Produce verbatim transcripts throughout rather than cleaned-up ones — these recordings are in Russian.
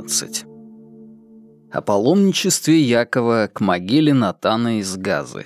одиннадцать. О паломничестве Якова к могиле Натана из Газы.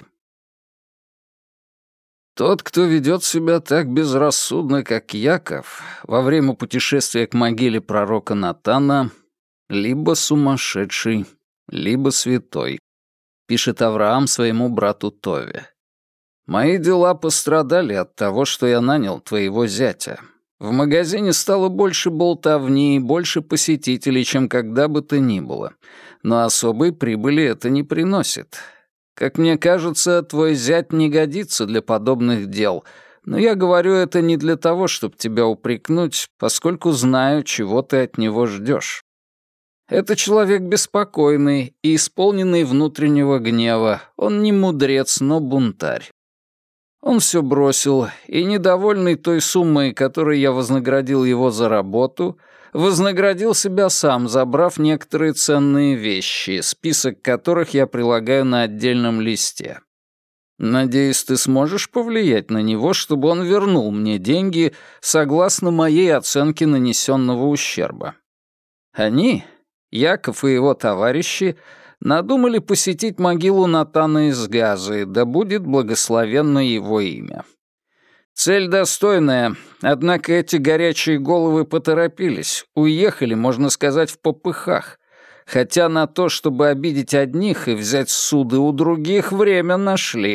Тот, кто ведет себя так безрассудно, как Яков, во время путешествия к могиле пророка Натана, либо сумасшедший, либо святой, пишет Авраам своему брату Тове. «Мои дела пострадали от того, что я нанял твоего зятя. В магазине стало больше болтовни и больше посетителей, чем когда бы то ни было, но особой прибыли это не приносит. Как мне кажется, твой зять не годится для подобных дел, но я говорю это не для того, чтобы тебя упрекнуть, поскольку знаю, чего ты от него ждешь. Это человек беспокойный и исполненный внутреннего гнева, он не мудрец, но бунтарь. Он все бросил, и, недовольный той суммой, которой я вознаградил его за работу, вознаградил себя сам, забрав некоторые ценные вещи, список которых я прилагаю на отдельном листе. Надеюсь, ты сможешь повлиять на него, чтобы он вернул мне деньги согласно моей оценке нанесенного ущерба. Они, Яков и его товарищи, надумали посетить могилу Натана из Газы, да будет благословенно его имя. Цель достойная, однако эти горячие головы поторопились, уехали, можно сказать, в попыхах, хотя на то, чтобы обидеть одних и взять суды у других, время нашли.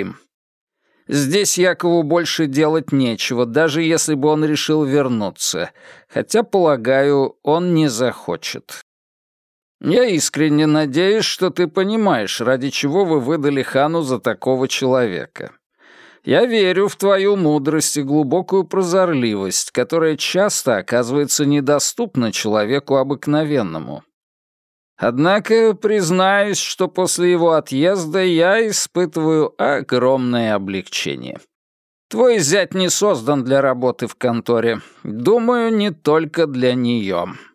Здесь Якову больше делать нечего, даже если бы он решил вернуться, хотя, полагаю, он не захочет. Я искренне надеюсь, что ты понимаешь, ради чего вы выдали хану за такого человека. Я верю в твою мудрость и глубокую прозорливость, которая часто оказывается недоступна человеку обыкновенному. Однако признаюсь, что после его отъезда я испытываю огромное облегчение. Твой зять не создан для работы в конторе. Думаю, не только для нее».